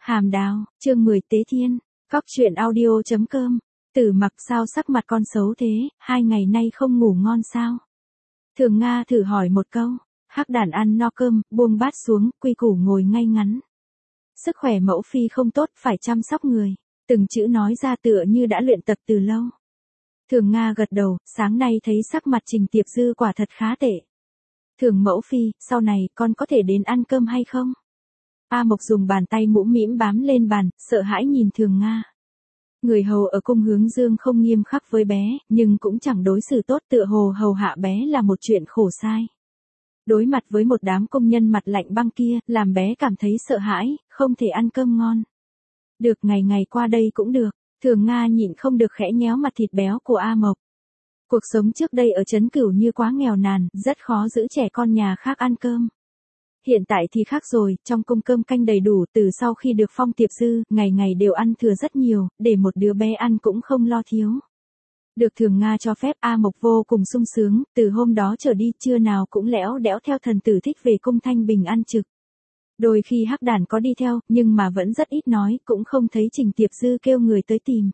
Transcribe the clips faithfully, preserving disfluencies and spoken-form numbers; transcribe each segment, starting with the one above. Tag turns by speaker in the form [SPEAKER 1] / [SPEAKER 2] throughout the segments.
[SPEAKER 1] Hàm đào, chương mười Tế Thiên, Cóc truyện audio.com. Tử Mặc sao sắc mặt con xấu thế, hai ngày nay không ngủ ngon sao? Thường Nga thử hỏi một câu, Hắc Đản ăn no cơm, buông bát xuống, quy củ ngồi ngay ngắn. Sức khỏe mẫu phi không tốt, phải chăm sóc người, từng chữ nói ra tựa như đã luyện tập từ lâu. Thường Nga gật đầu, sáng nay thấy sắc mặt Trình Tiệp Dư quả thật khá tệ. Thường mẫu phi, sau này con có thể đến ăn cơm hay không? A Mộc dùng bàn tay mũm mĩm bám lên bàn, sợ hãi nhìn Thường Nga. Người hầu ở cung hướng dương không nghiêm khắc với bé, nhưng cũng chẳng đối xử tốt, tựa hồ hầu hạ bé là một chuyện khổ sai. Đối mặt với một đám công nhân mặt lạnh băng kia, làm bé cảm thấy sợ hãi, không thể ăn cơm ngon. Được ngày ngày qua đây cũng được, Thường Nga nhịn không được khẽ nhéo mặt thịt béo của A Mộc. Cuộc sống trước đây ở Trấn Cửu như quá nghèo nàn, rất khó giữ trẻ con nhà khác ăn cơm. Hiện tại thì khác rồi, trong cung cơm canh đầy đủ, từ sau khi được phong Tiệp Dư, ngày ngày đều ăn thừa rất nhiều, để một đứa bé ăn cũng không lo thiếu. Được Thường Nga cho phép, A Mộc vô cùng sung sướng, từ hôm đó trở đi trưa nào cũng lẽo đẽo theo Thần Tử Thích về cung Thanh Bình ăn trực. Đôi khi Hắc Đản có đi theo, nhưng mà vẫn rất ít nói, cũng không thấy Trình Tiệp Dư kêu người tới tìm.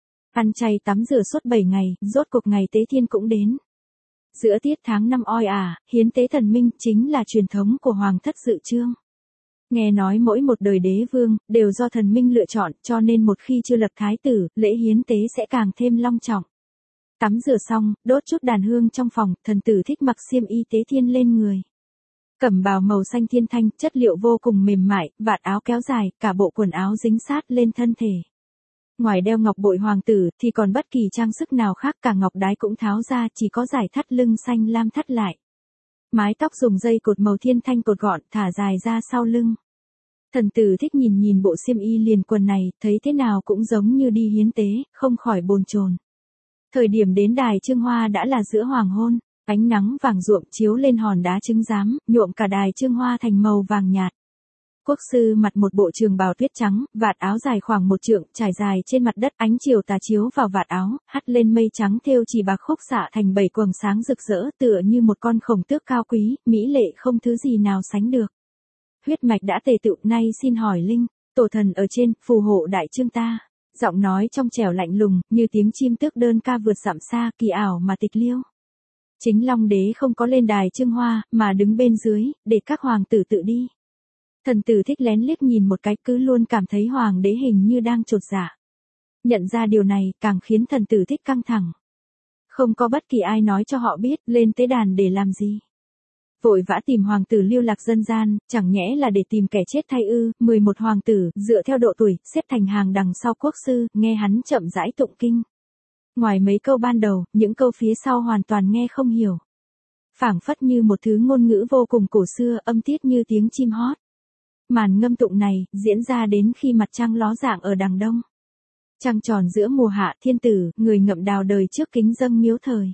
[SPEAKER 1] Ăn chay tắm rửa suốt bảy ngày, rốt cuộc ngày Tế Thiên cũng đến. Giữa tiết tháng năm oi ả, hiến tế thần minh chính là truyền thống của Hoàng thất Dự Chương. Nghe nói mỗi một đời đế vương, đều do thần minh lựa chọn, cho nên một khi chưa lập thái tử, lễ hiến tế sẽ càng thêm long trọng. Tắm rửa xong, đốt chút đàn hương trong phòng, Thần Tử Thích mặc xiêm y Tế Thiên lên người. Cẩm bào màu xanh thiên thanh, chất liệu vô cùng mềm mại, vạt áo kéo dài, cả bộ quần áo dính sát lên thân thể. Ngoài đeo ngọc bội hoàng tử, thì còn bất kỳ trang sức nào khác, cả ngọc đái cũng tháo ra, chỉ có dải thắt lưng xanh lam thắt lại. Mái tóc dùng dây cột màu thiên thanh cột gọn, thả dài ra sau lưng. Thần Tử Thích nhìn nhìn bộ xiêm y liền quần này, thấy thế nào cũng giống như đi hiến tế, không khỏi bồn chồn. Thời điểm đến đài Trương Hoa đã là giữa hoàng hôn, ánh nắng vàng ruộm chiếu lên hòn đá trứng giám, nhuộm cả đài Trương Hoa thành màu vàng nhạt. Quốc sư mặc một bộ trường bào tuyết trắng, vạt áo dài khoảng một trượng, trải dài trên mặt đất, ánh chiều tà chiếu vào vạt áo, hắt lên mây trắng thêu chỉ bạc khúc xạ thành bảy quầng sáng rực rỡ, tựa như một con khổng tước cao quý, mỹ lệ không thứ gì nào sánh được. Huyết mạch đã tề tựu, nay xin hỏi linh, tổ thần ở trên, phù hộ đại trương ta. Giọng nói trong trẻo lạnh lùng, như tiếng chim tước đơn ca vượt dặm xa, kỳ ảo mà tịch liêu. Chính Long đế không có lên đài Trương Hoa, mà đứng bên dưới, để các hoàng tử tự đi. Thần Tử Thích lén liếc nhìn một cái, cứ luôn cảm thấy hoàng đế hình như đang chột dạ. Nhận ra điều này, càng khiến Thần Tử Thích căng thẳng. Không có bất kỳ ai nói cho họ biết, lên tế đàn để làm gì. Vội vã tìm hoàng tử lưu lạc dân gian, chẳng nhẽ là để tìm kẻ chết thay ư? mười một hoàng tử, dựa theo độ tuổi, xếp thành hàng đằng sau quốc sư, nghe hắn chậm rãi tụng kinh. Ngoài mấy câu ban đầu, những câu phía sau hoàn toàn nghe không hiểu. Phảng phất như một thứ ngôn ngữ vô cùng cổ xưa, âm tiết như tiếng chim hót. Màn ngâm tụng này, diễn ra đến khi mặt trăng ló dạng ở đằng đông. Trăng tròn giữa mùa hạ, thiên tử, người ngậm đào đời trước kính dâng miếu thời.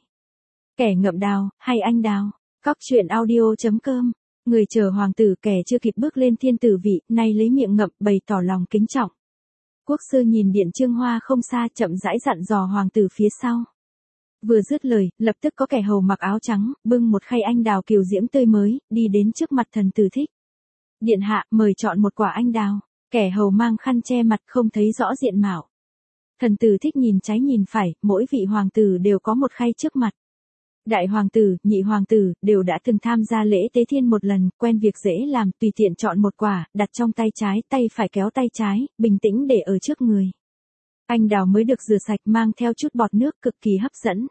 [SPEAKER 1] Kẻ ngậm đào, hay anh đào? Cóc truyện audio.com. Người chờ hoàng tử, kẻ chưa kịp bước lên thiên tử vị, nay lấy miệng ngậm, bày tỏ lòng kính trọng. Quốc sư nhìn điện Trương Hoa không xa, chậm rãi dặn dò hoàng tử phía sau. Vừa dứt lời, lập tức có kẻ hầu mặc áo trắng, bưng một khay anh đào kiều diễm tươi mới, đi đến trước mặt Thần Tử Thích. Điện hạ, mời chọn một quả anh đào. Kẻ hầu mang khăn che mặt, không thấy rõ diện mạo. Thần Tử Thích nhìn trái nhìn phải, mỗi vị hoàng tử đều có một khay trước mặt. Đại hoàng tử, nhị hoàng tử, đều đã từng tham gia lễ tế thiên một lần, quen việc dễ làm, tùy tiện chọn một quả, đặt trong tay trái, tay phải kéo tay trái, bình tĩnh để ở trước người. Anh đào mới được rửa sạch, mang theo chút bọt nước, cực kỳ hấp dẫn.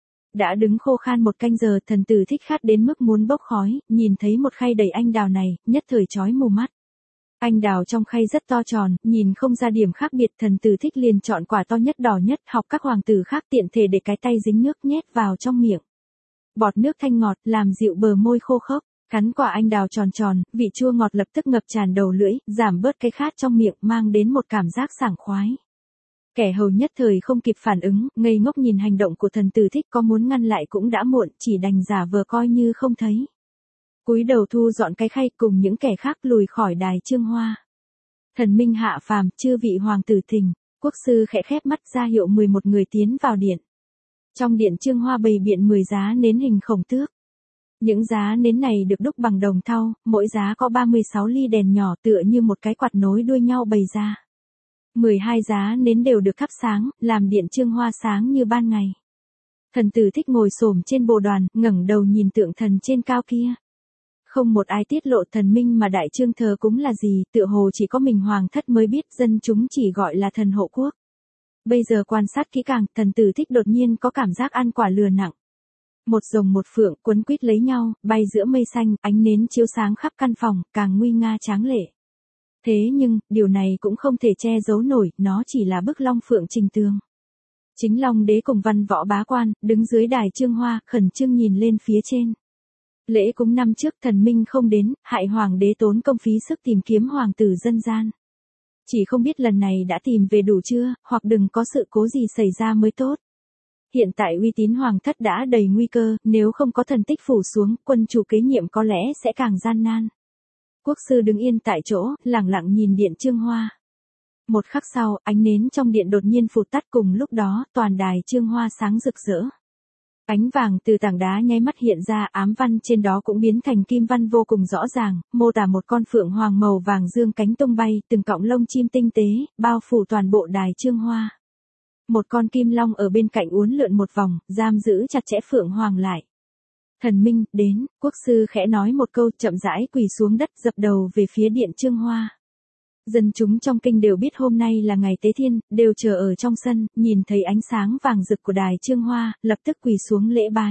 [SPEAKER 1] Đã đứng khô khan một canh giờ, Thần Tử Thích khát đến mức muốn bốc khói, nhìn thấy một khay đầy anh đào này, nhất thời chói mù mắt. Anh đào trong khay rất to tròn, nhìn không ra điểm khác biệt, Thần Tử Thích liền chọn quả to nhất đỏ nhất, học các hoàng tử khác tiện thể để cái tay dính nước nhét vào trong miệng. Bọt nước thanh ngọt, làm dịu bờ môi khô khốc, cắn quả anh đào tròn tròn, vị chua ngọt lập tức ngập tràn đầu lưỡi, giảm bớt cái khát trong miệng, mang đến một cảm giác sảng khoái. Kẻ hầu nhất thời không kịp phản ứng, ngây ngốc nhìn hành động của Thần Tử Thích, có muốn ngăn lại cũng đã muộn, chỉ đành giả vờ coi như không thấy. Cúi đầu thu dọn cái khay, cùng những kẻ khác lùi khỏi đài Trương Hoa. Thần minh hạ phàm, chư vị hoàng tử thỉnh. Quốc sư khẽ khép mắt ra hiệu mười một người tiến vào điện. Trong điện Trương Hoa bày biện mười giá nến hình khổng tước. Những giá nến này được đúc bằng đồng thau, mỗi giá có ba mươi sáu ly đèn nhỏ tựa như một cái quạt nối đuôi nhau bày ra. mười hai giá nến đều được thắp sáng, làm điện trương hoa sáng như ban ngày. Thần tử Thích ngồi xổm trên bồ đoàn, ngẩng đầu nhìn tượng thần trên cao kia. Không một ai tiết lộ thần minh mà đại trương thờ cúng là gì, tựa hồ chỉ có mình hoàng thất mới biết, dân chúng chỉ gọi là thần hộ quốc. Bây giờ quan sát kỹ càng, thần tử Thích đột nhiên có cảm giác ăn quả lừa nặng. Một rồng một phượng quấn quýt lấy nhau, bay giữa mây xanh, ánh nến chiếu sáng khắp căn phòng, càng nguy nga tráng lệ. Thế nhưng, điều này cũng không thể che giấu nổi, nó chỉ là bức long phượng trình tường. Chính Long đế cùng văn võ bá quan, đứng dưới đài trương hoa, khẩn trương nhìn lên phía trên. Lễ cúng năm trước thần minh không đến, hại hoàng đế tốn công phí sức tìm kiếm hoàng tử dân gian. Chỉ không biết lần này đã tìm về đủ chưa, hoặc đừng có sự cố gì xảy ra mới tốt. Hiện tại uy tín hoàng thất đã đầy nguy cơ, nếu không có thần tích phủ xuống, quân chủ kế nhiệm có lẽ sẽ càng gian nan. Quốc sư đứng yên tại chỗ, lặng lặng nhìn điện trương hoa. Một khắc sau, ánh nến trong điện đột nhiên phụt tắt, cùng lúc đó, toàn đài trương hoa sáng rực rỡ. Ánh vàng từ tảng đá nháy mắt hiện ra, ám văn trên đó cũng biến thành kim văn vô cùng rõ ràng, mô tả một con phượng hoàng màu vàng dương cánh tung bay, từng cọng lông chim tinh tế, bao phủ toàn bộ đài trương hoa. Một con kim long ở bên cạnh uốn lượn một vòng, giam giữ chặt chẽ phượng hoàng lại. Thần minh, đến, quốc sư khẽ nói một câu, chậm rãi quỳ xuống đất, dập đầu về phía điện trương hoa. Dân chúng trong kinh đều biết hôm nay là ngày tế thiên, đều chờ ở trong sân, nhìn thấy ánh sáng vàng rực của đài trương hoa, lập tức quỳ xuống lễ bái.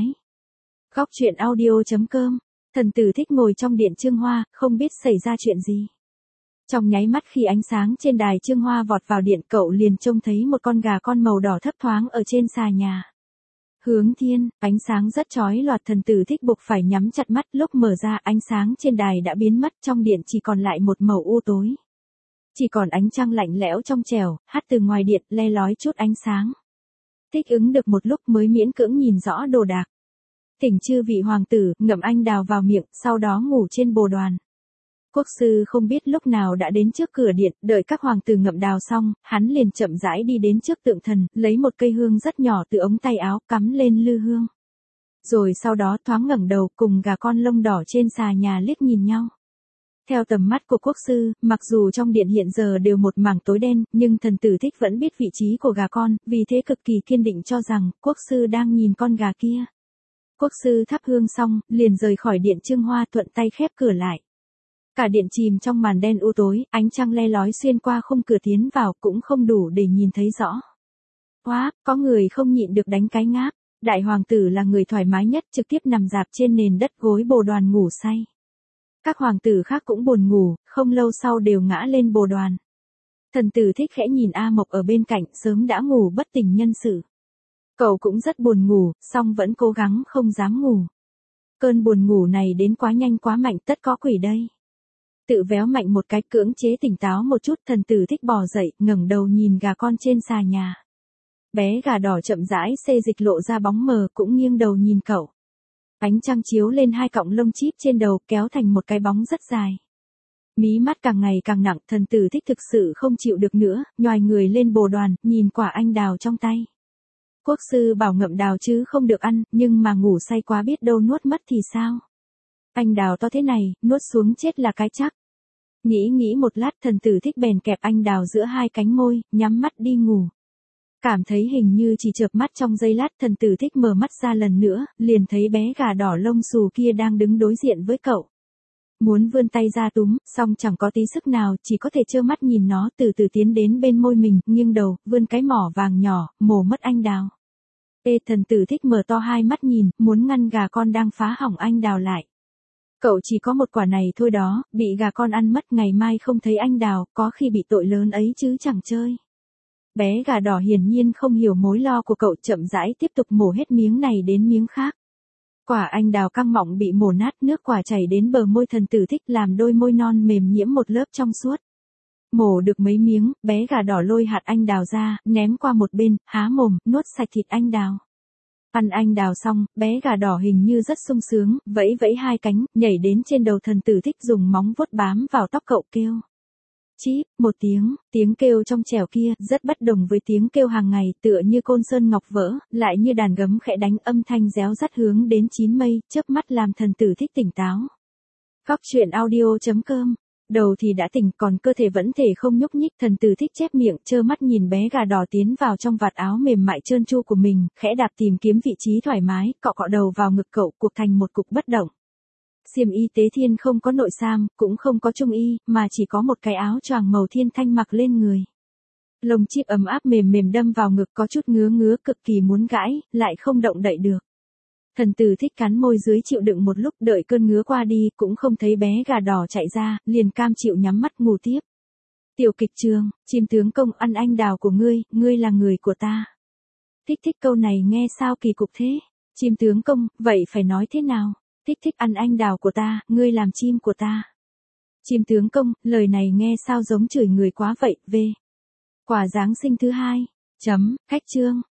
[SPEAKER 1] Góc truyện audio chấm com, thần tử Thích ngồi trong điện trương hoa, không biết xảy ra chuyện gì. Trong nháy mắt khi ánh sáng trên đài trương hoa vọt vào điện, cậu liền trông thấy một con gà con màu đỏ thấp thoáng ở trên xà nhà. Hướng thiên, ánh sáng rất chói lòa, thần tử Thích buộc phải nhắm chặt mắt, lúc mở ra ánh sáng trên đài đã biến mất, trong điện chỉ còn lại một màu u tối. Chỉ còn ánh trăng lạnh lẽo trong trẻo, hắt từ ngoài điện, le lói chút ánh sáng. Thích ứng được một lúc mới miễn cưỡng nhìn rõ đồ đạc. Thỉnh chư vị hoàng tử, ngậm anh đào vào miệng, sau đó ngủ trên bồ đoàn. Quốc sư không biết lúc nào đã đến trước cửa điện, đợi các hoàng tử ngậm đào xong, hắn liền chậm rãi đi đến trước tượng thần, lấy một cây hương rất nhỏ từ ống tay áo, cắm lên lư hương. Rồi sau đó thoáng ngẩng đầu, cùng gà con lông đỏ trên xà nhà liếc nhìn nhau. Theo tầm mắt của quốc sư, mặc dù trong điện hiện giờ đều một mảng tối đen, nhưng thần tử Thích vẫn biết vị trí của gà con, vì thế cực kỳ kiên định cho rằng, quốc sư đang nhìn con gà kia. Quốc sư thắp hương xong, liền rời khỏi điện trương hoa, thuận tay khép cửa lại. Cả điện chìm trong màn đen u tối, ánh trăng le lói xuyên qua khung cửa tiến vào, cũng không đủ để nhìn thấy rõ. Quá, có người không nhịn được đánh cái ngáp. Đại hoàng tử là người thoải mái nhất, trực tiếp nằm rạp trên nền đất gối bồ đoàn ngủ say. Các hoàng tử khác cũng buồn ngủ, không lâu sau đều ngã lên bồ đoàn. Thần tử Thích khẽ nhìn A Mộc ở bên cạnh, sớm đã ngủ bất tỉnh nhân sự. Cậu cũng rất buồn ngủ, song vẫn cố gắng không dám ngủ. Cơn buồn ngủ này đến quá nhanh quá mạnh, tất có quỷ đây. Tự véo mạnh một cái, cưỡng chế tỉnh táo một chút, thần tử Thích bò dậy, ngẩng đầu nhìn gà con trên xà nhà. Bé gà đỏ chậm rãi xê dịch lộ ra bóng mờ, cũng nghiêng đầu nhìn cậu. Ánh trăng chiếu lên hai cọng lông chíp trên đầu, kéo thành một cái bóng rất dài. Mí mắt càng ngày càng nặng, thần tử Thích thực sự không chịu được nữa, nhoài người lên bồ đoàn, nhìn quả anh đào trong tay. Quốc sư bảo ngậm đào chứ không được ăn, nhưng mà ngủ say quá biết đâu nuốt mất thì sao? Anh đào to thế này, nuốt xuống chết là cái chắc. Nghĩ nghĩ một lát, thần tử Thích bèn kẹp anh đào giữa hai cánh môi, nhắm mắt đi ngủ. Cảm thấy hình như chỉ chợp mắt trong giây lát, thần tử Thích mở mắt ra lần nữa, liền thấy bé gà đỏ lông xù kia đang đứng đối diện với cậu. Muốn vươn tay ra túm, song chẳng có tí sức nào, chỉ có thể trơ mắt nhìn nó từ từ tiến đến bên môi mình, nghiêng đầu, vươn cái mỏ vàng nhỏ, mổ mất anh đào. Ê, thần tử Thích mở to hai mắt nhìn, muốn ngăn gà con đang phá hỏng anh đào lại. Cậu chỉ có một quả này thôi đó, bị gà con ăn mất, ngày mai không thấy anh đào, có khi bị tội lớn ấy chứ chẳng chơi. Bé gà đỏ hiển nhiên không hiểu mối lo của cậu, chậm rãi tiếp tục mổ hết miếng này đến miếng khác. Quả anh đào căng mọng bị mổ nát, nước quả chảy đến bờ môi thần tử Thích, làm đôi môi non mềm nhiễm một lớp trong suốt. Mổ được mấy miếng, bé gà đỏ lôi hạt anh đào ra, ném qua một bên, há mồm, nuốt sạch thịt anh đào. Ăn anh đào xong, bé gà đỏ hình như rất sung sướng, vẫy vẫy hai cánh, nhảy đến trên đầu thần tử Thích, dùng móng vuốt bám vào tóc cậu kêu. Chíp, một tiếng, tiếng kêu trong trẻo kia, rất bất đồng với tiếng kêu hàng ngày, tựa như côn sơn ngọc vỡ, lại như đàn gấm khẽ đánh, âm thanh réo rắt hướng đến chín mây, chớp mắt làm thần tử thích tỉnh táo. Cóc truyện audio chấm com. Đầu thì đã tỉnh, còn cơ thể vẫn thể không nhúc nhích, thần tử thích chép miệng, trơ mắt nhìn bé gà đỏ tiến vào trong vạt áo mềm mại trơn tru của mình, khẽ đạp tìm kiếm vị trí thoải mái, cọ cọ đầu vào ngực cậu, cuộc thành một cục bất động. Xiêm y Tế Thiên không có nội sam, cũng không có trung y, mà chỉ có một cái áo choàng màu thiên thanh mặc lên người. Lông chip ấm áp mềm mềm đâm vào ngực, có chút ngứa ngứa, cực kỳ muốn gãi, lại không động đậy được. Thần tử thích cắn môi dưới chịu đựng một lúc, đợi cơn ngứa qua đi, cũng không thấy bé gà đỏ chạy ra, liền cam chịu nhắm mắt ngủ tiếp. Tiểu kịch trường, chim tướng công ăn anh đào của ngươi, ngươi là người của ta. Thích thích câu này nghe sao kỳ cục thế? Chim tướng công, vậy phải nói thế nào? Thích thích ăn anh đào của ta, ngươi làm chim của ta. Chim tướng công, lời này nghe sao giống chửi người quá vậy, về. Quả Giáng sinh thứ hai. Chấm, khách chương.